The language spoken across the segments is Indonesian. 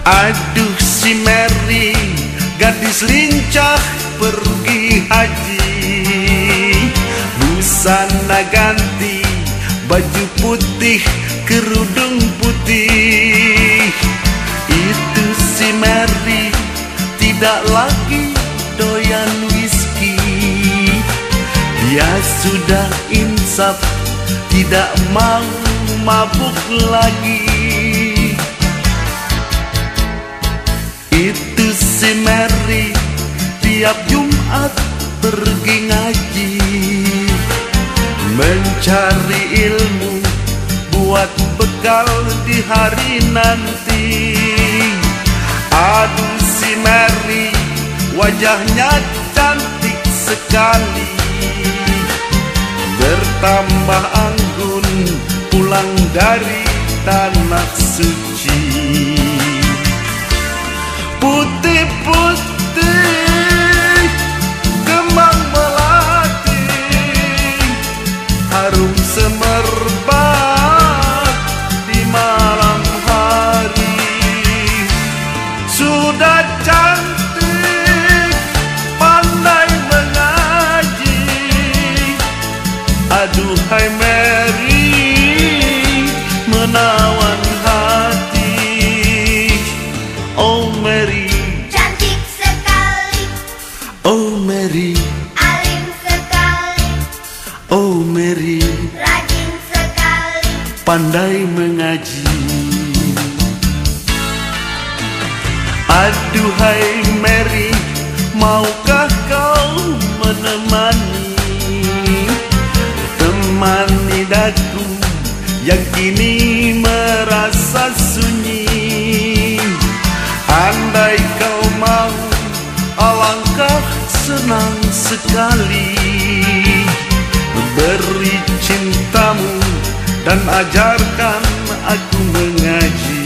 Aduh si Mary, gadis lincah pergi haji. Busana ganti, baju putih, kerudung putih. Itu si Mary, tidak lagi doyan whisky. Dia sudah insaf, tidak mau mabuk lagi. Itu si Mary, tiap Jumat pergi ngaji, mencari ilmu buat bekal di hari nanti. Aduh si Mary, wajahnya cantik sekali, bertambah anggun pulang dari tanah suci. Putih-putih kembang melati, harum semerbak di malam hari. Sudah cantik, pandai mengaji. Aduhai Mary, menawan hati. Oh Mary, cantik sekali. oh Mary, Alim sekali. oh Mary, Rajin sekali. pandai mengaji. Aduhai Mary, maukah kau menemani, temani daku yang kini merasa sunyi. Andai kau mau, alangkah senang sekali, beri cintamu dan ajarkan aku mengaji.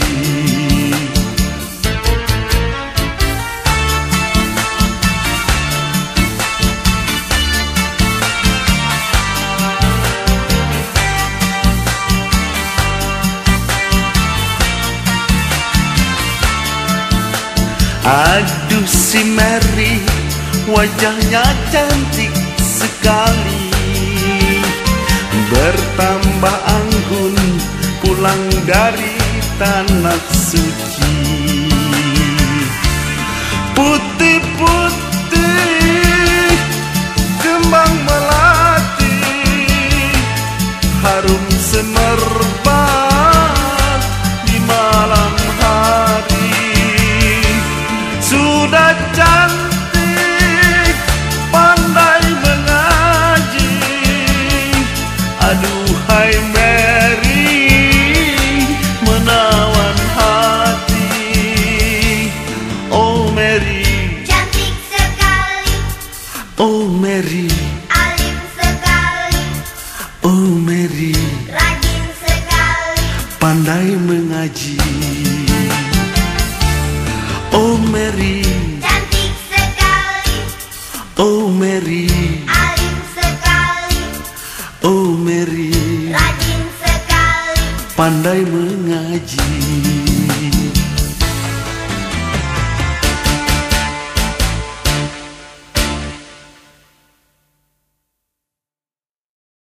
Aduh si Mary, wajahnya cantik sekali, bertambah anggun pulang dari tanah suci. Putih-putih kembang melati, harum semerbak di malam hari. Sudah cantik, pandai mengaji. Aduhai Mary, menawan hati. Oh Mary, Cantik sekali. oh Mary, Alim sekali. oh Mary, Rajin sekali. pandai mengaji. Oh Mary, Cantik sekali. oh Mary, Alim sekali. oh Mary, Rajin sekali. pandai mengaji.